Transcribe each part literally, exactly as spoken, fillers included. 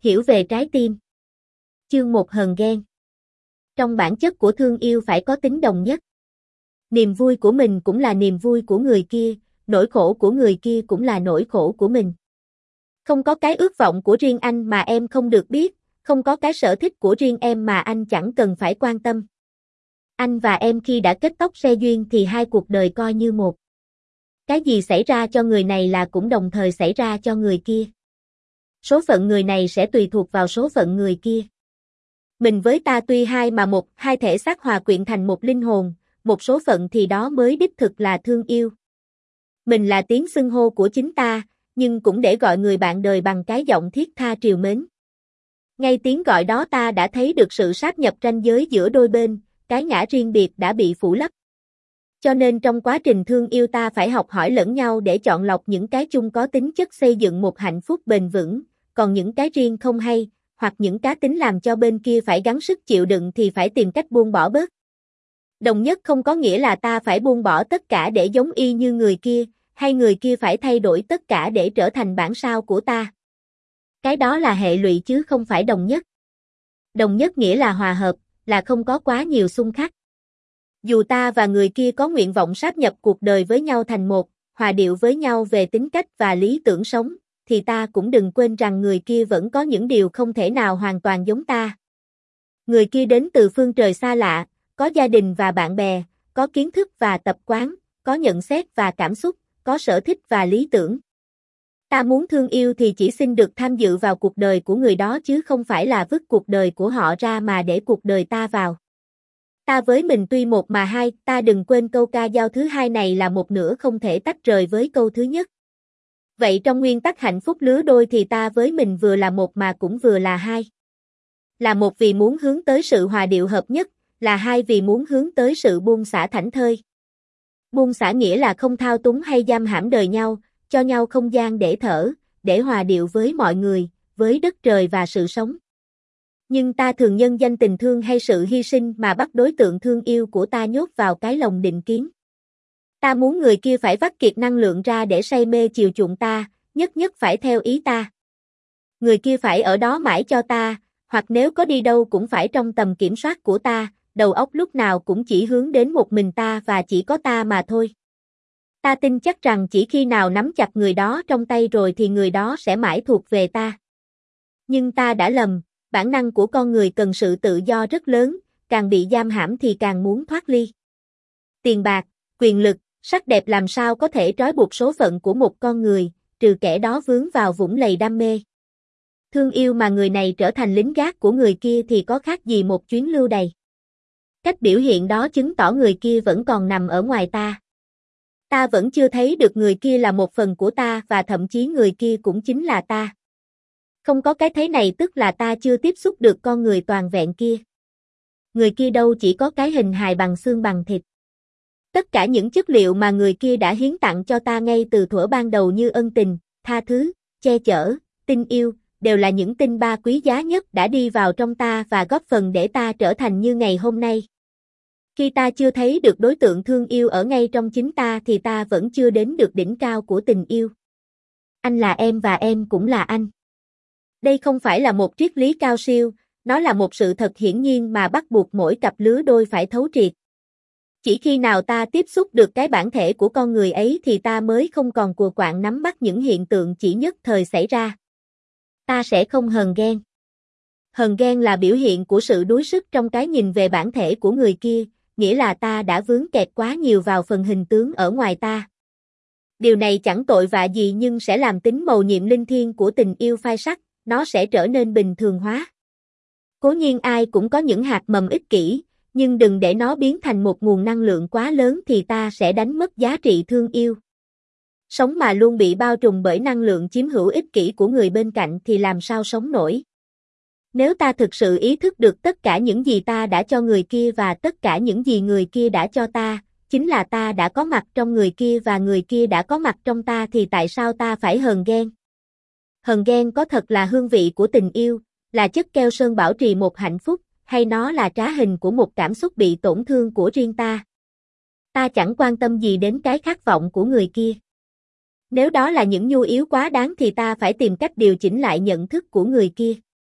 Hiểu về trái tim. Chương một Hờn ghen. Trong bản chất của thương yêu phải có tính đồng nhất. Niềm vui của mình cũng là niềm vui của người kia, nỗi khổ của người kia cũng là nỗi khổ của mình. Không có cái ước vọng của riêng anh mà em không được biết, không có cái sở thích của riêng em mà anh chẳng cần phải quan tâm. Anh và em khi đã kết tóc xe duyên thì hai cuộc đời coi như một. Cái gì xảy ra cho người này là cũng đồng thời xảy ra cho người kia. Số phận người này sẽ tùy thuộc vào số phận người kia. Mình với ta tuy hai mà một, hai thể xác hòa quyện thành một linh hồn, một số phận thì đó mới đích thực là thương yêu. Mình là tiếng xưng hô của chính ta, nhưng cũng để gọi người bạn đời bằng cái giọng thiết tha trìu mến. Ngay tiếng gọi đó ta đã thấy được sự sáp nhập ranh giới giữa đôi bên, cái ngã riêng biệt đã bị phủ lấp. Cho nên trong quá trình thương yêu ta phải học hỏi lẫn nhau để chọn lọc những cái chung có tính chất xây dựng một hạnh phúc bền vững, còn những cái riêng không hay, hoặc những cá tính làm cho bên kia phải gắng sức chịu đựng thì phải tìm cách buông bỏ bớt. Đồng nhất không có nghĩa là ta phải buông bỏ tất cả để giống y như người kia, hay người kia phải thay đổi tất cả để trở thành bản sao của ta. Cái đó là hệ lụy chứ không phải đồng nhất. Đồng nhất nghĩa là hòa hợp, là không có quá nhiều xung khắc. Dù ta và người kia có nguyện vọng sáp nhập cuộc đời với nhau thành một, hòa điệu với nhau về tính cách và lý tưởng sống, thì ta cũng đừng quên rằng người kia vẫn có những điều không thể nào hoàn toàn giống ta. Người kia đến từ phương trời xa lạ, có gia đình và bạn bè, có kiến thức và tập quán, có nhận xét và cảm xúc, có sở thích và lý tưởng. Ta muốn thương yêu thì chỉ xin được tham dự vào cuộc đời của người đó chứ không phải là vứt cuộc đời của họ ra mà để cuộc đời ta vào. Ta với mình tuy một mà hai, ta đừng quên câu ca dao thứ hai này là một nửa không thể tách rời với câu thứ nhất. Vậy trong nguyên tắc hạnh phúc lứa đôi thì ta với mình vừa là một mà cũng vừa là hai. Là một vì muốn hướng tới sự hòa điệu hợp nhất, là hai vì muốn hướng tới sự buông xả thảnh thơi. Buông xả nghĩa là không thao túng hay giam hãm đời nhau, cho nhau không gian để thở, để hòa điệu với mọi người, với đất trời và sự sống. Nhưng ta thường nhân danh tình thương hay sự hy sinh mà bắt đối tượng thương yêu của ta nhốt vào cái lồng định kiến. Ta muốn người kia phải vắt kiệt năng lượng ra để say mê chiều chuộng ta, nhất nhất phải theo ý ta. Người kia phải ở đó mãi cho ta, hoặc nếu có đi đâu cũng phải trong tầm kiểm soát của ta, đầu óc lúc nào cũng chỉ hướng đến một mình ta và chỉ có ta mà thôi. Ta tin chắc rằng chỉ khi nào nắm chặt người đó trong tay rồi thì người đó sẽ mãi thuộc về ta. Nhưng ta đã lầm, bản năng của con người cần sự tự do rất lớn, càng bị giam hãm thì càng muốn thoát ly. Tiền bạc, quyền lực, sắc đẹp làm sao có thể trói buộc số phận của một con người, trừ kẻ đó vướng vào vũng lầy đam mê. Thương yêu mà người này trở thành lính gác của người kia thì có khác gì một chuyến lưu đày. Cách biểu hiện đó chứng tỏ người kia vẫn còn nằm ở ngoài ta. Ta vẫn chưa thấy được người kia là một phần của ta và thậm chí người kia cũng chính là ta. Không có cái thấy này tức là ta chưa tiếp xúc được con người toàn vẹn kia. Người kia đâu chỉ có cái hình hài bằng xương bằng thịt. Tất cả những chất liệu mà người kia đã hiến tặng cho ta ngay từ thuở ban đầu như ân tình, tha thứ, che chở, tình yêu, đều là những tinh ba quý giá nhất đã đi vào trong ta và góp phần để ta trở thành như ngày hôm nay. Khi ta chưa thấy được đối tượng thương yêu ở ngay trong chính ta thì ta vẫn chưa đến được đỉnh cao của tình yêu. Anh là em và em cũng là anh. Đây không phải là một triết lý cao siêu, nó là một sự thật hiển nhiên mà bắt buộc mỗi cặp lứa đôi phải thấu triệt. Chỉ khi nào ta tiếp xúc được cái bản thể của con người ấy thì ta mới không còn cùa quạng nắm bắt những hiện tượng chỉ nhất thời xảy ra. Ta sẽ không hờn ghen. Hờn ghen là biểu hiện của sự đuối sức trong cái nhìn về bản thể của người kia, nghĩa là ta đã vướng kẹt quá nhiều vào phần hình tướng ở ngoài ta. Điều này chẳng tội vạ gì nhưng sẽ làm tính mầu nhiệm linh thiêng của tình yêu phai sắc, nó sẽ trở nên bình thường hóa. Cố nhiên ai cũng có những hạt mầm ích kỷ, nhưng đừng để nó biến thành một nguồn năng lượng quá lớn thì ta sẽ đánh mất giá trị thương yêu. Sống mà luôn bị bao trùm bởi năng lượng chiếm hữu ích kỷ của người bên cạnh thì làm sao sống nổi. Nếu ta thực sự ý thức được tất cả những gì ta đã cho người kia và tất cả những gì người kia đã cho ta, chính là ta đã có mặt trong người kia và người kia đã có mặt trong ta thì tại sao ta phải hờn ghen? Hờn ghen có thật là hương vị của tình yêu, là chất keo sơn bảo trì một hạnh phúc, hay nó là trá hình của một cảm xúc bị tổn thương của riêng ta? Ta chẳng quan tâm gì đến cái khát vọng của người kia. Nếu đó là những nhu yếu quá đáng thì ta phải tìm cách điều chỉnh lại nhận thức của người kia.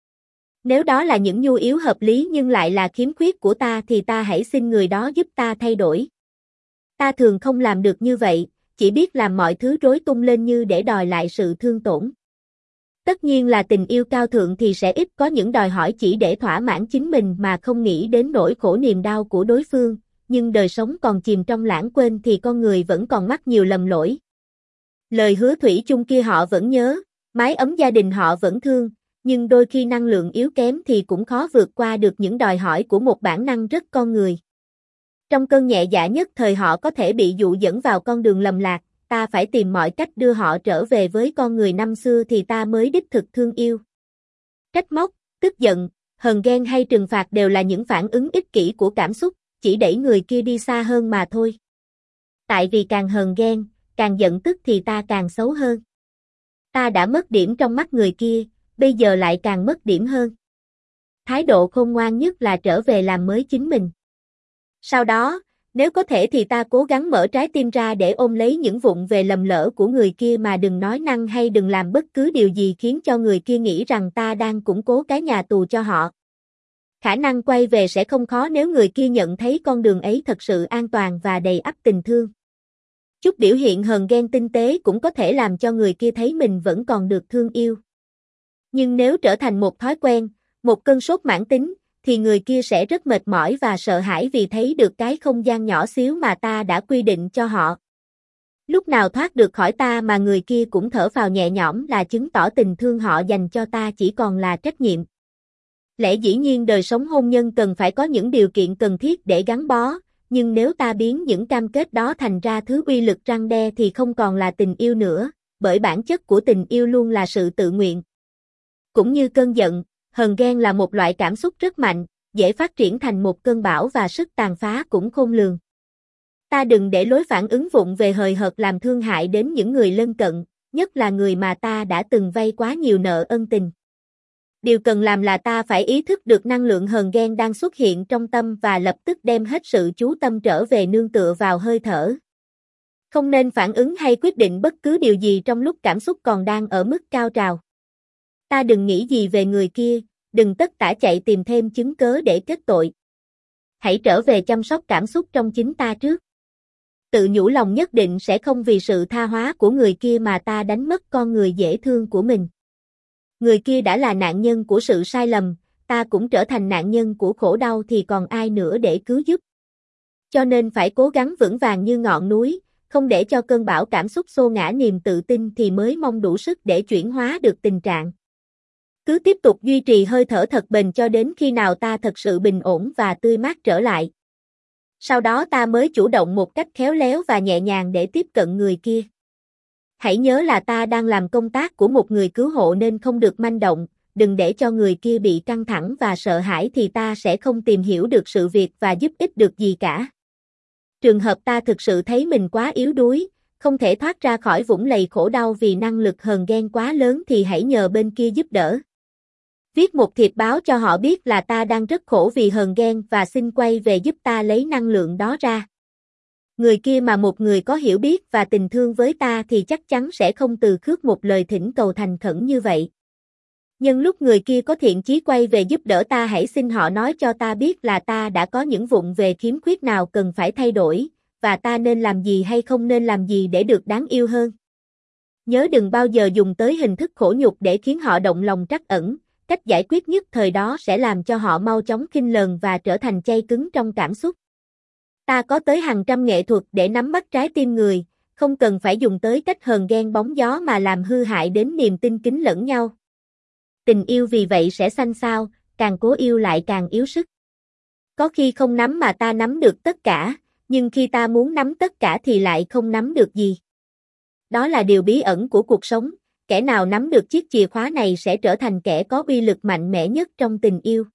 Nếu đó là những nhu yếu hợp lý nhưng lại là khiếm khuyết của ta thì ta hãy xin người đó giúp ta thay đổi. Ta thường không làm được như vậy, chỉ biết làm mọi thứ rối tung lên như để đòi lại sự thương tổn. Tất nhiên là tình yêu cao thượng thì sẽ ít có những đòi hỏi chỉ để thỏa mãn chính mình mà không nghĩ đến nỗi khổ niềm đau của đối phương, nhưng đời sống còn chìm trong lãng quên thì con người vẫn còn mắc nhiều lầm lỗi. Lời hứa thủy chung kia họ vẫn nhớ, mái ấm gia đình họ vẫn thương, nhưng đôi khi năng lượng yếu kém thì cũng khó vượt qua được những đòi hỏi của một bản năng rất con người. Trong cơn nhẹ dạ nhất thời họ có thể bị dụ dẫn vào con đường lầm lạc, ta phải tìm mọi cách đưa họ trở về với con người năm xưa thì ta mới đích thực thương yêu. Trách móc, tức giận, hờn ghen hay trừng phạt đều là những phản ứng ích kỷ của cảm xúc, chỉ đẩy người kia đi xa hơn mà thôi. Tại vì càng hờn ghen, càng giận tức thì ta càng xấu hơn. Ta đã mất điểm trong mắt người kia, bây giờ lại càng mất điểm hơn. Thái độ khôn ngoan nhất là trở về làm mới chính mình. Sau đó, nếu có thể thì ta cố gắng mở trái tim ra để ôm lấy những vụng về lầm lỡ của người kia mà đừng nói năng hay đừng làm bất cứ điều gì khiến cho người kia nghĩ rằng ta đang củng cố cái nhà tù cho họ. Khả năng quay về sẽ không khó nếu người kia nhận thấy con đường ấy thật sự an toàn và đầy ắp tình thương. Chút biểu hiện hờn ghen tinh tế cũng có thể làm cho người kia thấy mình vẫn còn được thương yêu. Nhưng nếu trở thành một thói quen, một cơn sốt mãn tính, thì người kia sẽ rất mệt mỏi và sợ hãi vì thấy được cái không gian nhỏ xíu mà ta đã quy định cho họ. Lúc nào thoát được khỏi ta mà người kia cũng thở phào nhẹ nhõm là chứng tỏ tình thương họ dành cho ta chỉ còn là trách nhiệm. Lẽ dĩ nhiên đời sống hôn nhân cần phải có những điều kiện cần thiết để gắn bó, nhưng nếu ta biến những cam kết đó thành ra thứ uy lực răn đe thì không còn là tình yêu nữa, bởi bản chất của tình yêu luôn là sự tự nguyện. Cũng như cơn giận, hờn ghen là một loại cảm xúc rất mạnh, dễ phát triển thành một cơn bão và sức tàn phá cũng khôn lường. Ta đừng để lối phản ứng vụng về hời hợt làm thương hại đến những người lân cận, nhất là người mà ta đã từng vay quá nhiều nợ ân tình. Điều cần làm là ta phải ý thức được năng lượng hờn ghen đang xuất hiện trong tâm và lập tức đem hết sự chú tâm trở về nương tựa vào hơi thở. Không nên phản ứng hay quyết định bất cứ điều gì trong lúc cảm xúc còn đang ở mức cao trào. Ta đừng nghĩ gì về người kia, đừng tất tả chạy tìm thêm chứng cớ để kết tội. Hãy trở về chăm sóc cảm xúc trong chính ta trước. Tự nhủ lòng nhất định sẽ không vì sự tha hóa của người kia mà ta đánh mất con người dễ thương của mình. Người kia đã là nạn nhân của sự sai lầm, ta cũng trở thành nạn nhân của khổ đau thì còn ai nữa để cứu giúp. Cho nên phải cố gắng vững vàng như ngọn núi, không để cho cơn bão cảm xúc xô ngã niềm tự tin thì mới mong đủ sức để chuyển hóa được tình trạng. Cứ tiếp tục duy trì hơi thở thật bền cho đến khi nào ta thật sự bình ổn và tươi mát trở lại. Sau đó ta mới chủ động một cách khéo léo và nhẹ nhàng để tiếp cận người kia. Hãy nhớ là ta đang làm công tác của một người cứu hộ nên không được manh động, đừng để cho người kia bị căng thẳng và sợ hãi thì ta sẽ không tìm hiểu được sự việc và giúp ích được gì cả. Trường hợp ta thực sự thấy mình quá yếu đuối, không thể thoát ra khỏi vũng lầy khổ đau vì năng lực hờn ghen quá lớn thì hãy nhờ bên kia giúp đỡ. Viết một thiệp báo cho họ biết là ta đang rất khổ vì hờn ghen và xin quay về giúp ta lấy năng lượng đó ra. Người kia mà một người có hiểu biết và tình thương với ta thì chắc chắn sẽ không từ khước một lời thỉnh cầu thành khẩn như vậy. Nhưng lúc người kia có thiện chí quay về giúp đỡ ta hãy xin họ nói cho ta biết là ta đã có những vụng về khiếm khuyết nào cần phải thay đổi, và ta nên làm gì hay không nên làm gì để được đáng yêu hơn. Nhớ đừng bao giờ dùng tới hình thức khổ nhục để khiến họ động lòng trắc ẩn, cách giải quyết nhất thời đó sẽ làm cho họ mau chóng khinh lờn và trở thành chai cứng trong cảm xúc. Ta có tới hàng trăm nghệ thuật để nắm bắt trái tim người, không cần phải dùng tới cách hờn ghen bóng gió mà làm hư hại đến niềm tin kính lẫn nhau. Tình yêu vì vậy sẽ xanh xao, càng cố yêu lại càng yếu sức. Có khi không nắm mà ta nắm được tất cả, nhưng khi ta muốn nắm tất cả thì lại không nắm được gì. Đó là điều bí ẩn của cuộc sống, kẻ nào nắm được chiếc chìa khóa này sẽ trở thành kẻ có uy lực mạnh mẽ nhất trong tình yêu.